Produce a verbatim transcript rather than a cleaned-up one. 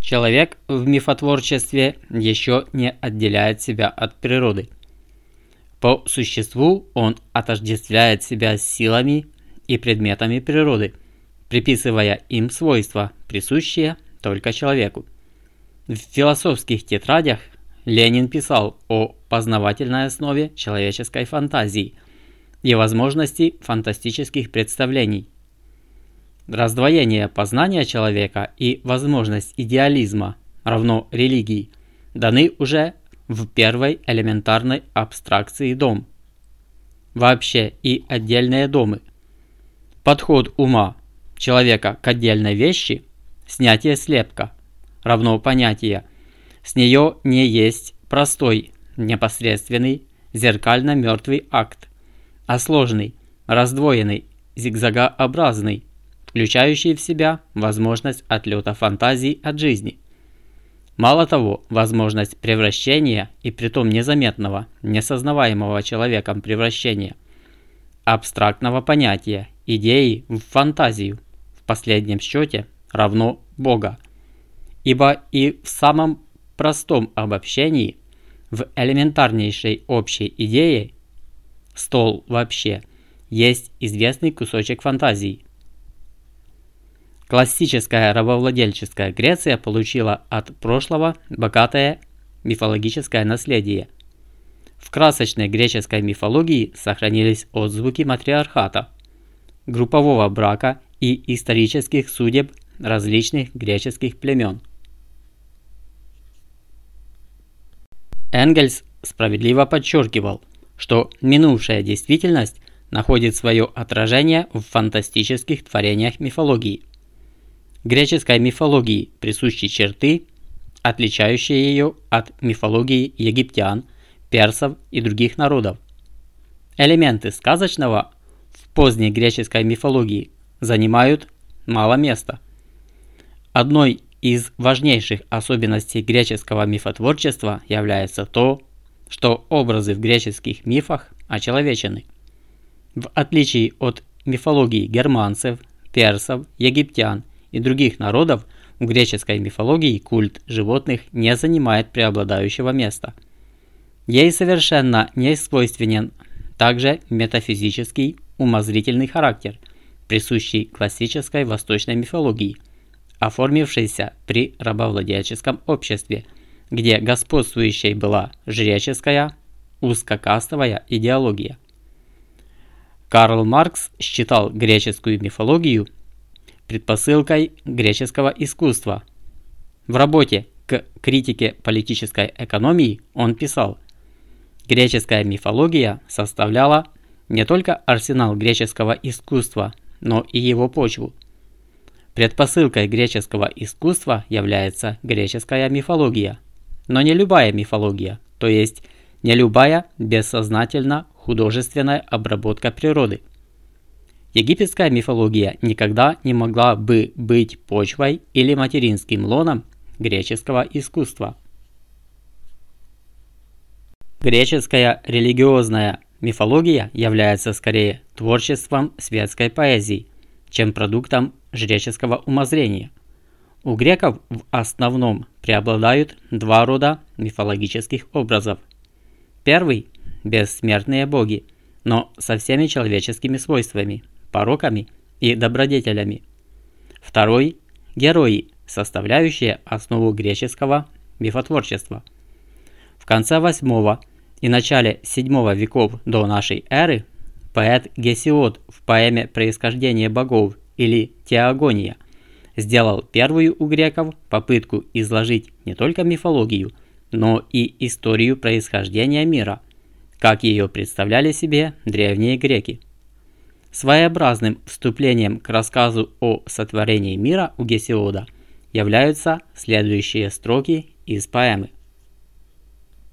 Человек в мифотворчестве еще не отделяет себя от природы. По существу он отождествляет себя с силами и предметами природы, приписывая им свойства, присущие только человеку. В философских тетрадях Ленин писал о познавательной основе человеческой фантазии и возможности фантастических представлений. Раздвоение познания человека и возможность идеализма равно религии даны уже в первой элементарной абстракции дом. Вообще и отдельные домы. Подход ума человека к отдельной вещи, снятие слепка, равно понятие, с нее не есть простой, непосредственный, зеркально-мертвый акт, а сложный, раздвоенный, зигзагообразный, включающий в себя возможность отлета фантазий от жизни. Мало того, возможность превращения, и притом незаметного, несознаваемого человеком превращения, абстрактного понятия, идеи в фантазию, в последнем счете равно Бога. Ибо и в самом простом обобщении, в элементарнейшей общей идее, стол вообще, есть известный кусочек фантазии. Классическая рабовладельческая Греция получила от прошлого богатое мифологическое наследие. В красочной греческой мифологии сохранились отзвуки матриархата, группового брака и исторических судеб различных греческих племен. Энгельс справедливо подчеркивал, что минувшая действительность находит свое отражение в фантастических творениях мифологии. Греческой мифологии присущи черты, отличающие ее от мифологии египтян, персов и других народов. Элементы сказочного в поздней греческой мифологии занимают мало места. Одной из важнейших особенностей греческого мифотворчества является то, что образы в греческих мифах очеловечены. В отличие от мифологии германцев, персов, египтян и других народов, в греческой мифологии культ животных не занимает преобладающего места. Ей совершенно не свойственен также метафизический, умозрительный характер, присущий классической восточной мифологии, оформившейся при рабовладельческом обществе, где господствующей была жреческая, узкокастовая идеология. Карл Маркс считал греческую мифологию предпосылкой греческого искусства. В работе «К критике политической экономии» он писал: греческая мифология составляла не только арсенал греческого искусства, но и его почву. Предпосылкой греческого искусства является греческая мифология, но не любая мифология, то есть не любая бессознательно художественная обработка природы. Египетская мифология никогда не могла бы быть почвой или материнским лоном греческого искусства. Греческая религиозная мифология является скорее творчеством светской поэзии, чем продуктом жреческого умозрения. У греков в основном преобладают два рода мифологических образов. Первый – бессмертные боги, но со всеми человеческими свойствами, пороками и добродетелями. Второй – герои, составляющие основу греческого мифотворчества. В конце восьмого и начале седьмого веков до нашей эры поэт Гесиод в поэме «Происхождение богов» или «Теогония» сделал первую у греков попытку изложить не только мифологию, но и историю происхождения мира, как ее представляли себе древние греки. Своеобразным вступлением к рассказу о сотворении мира у Гесиода являются следующие строки из поэмы.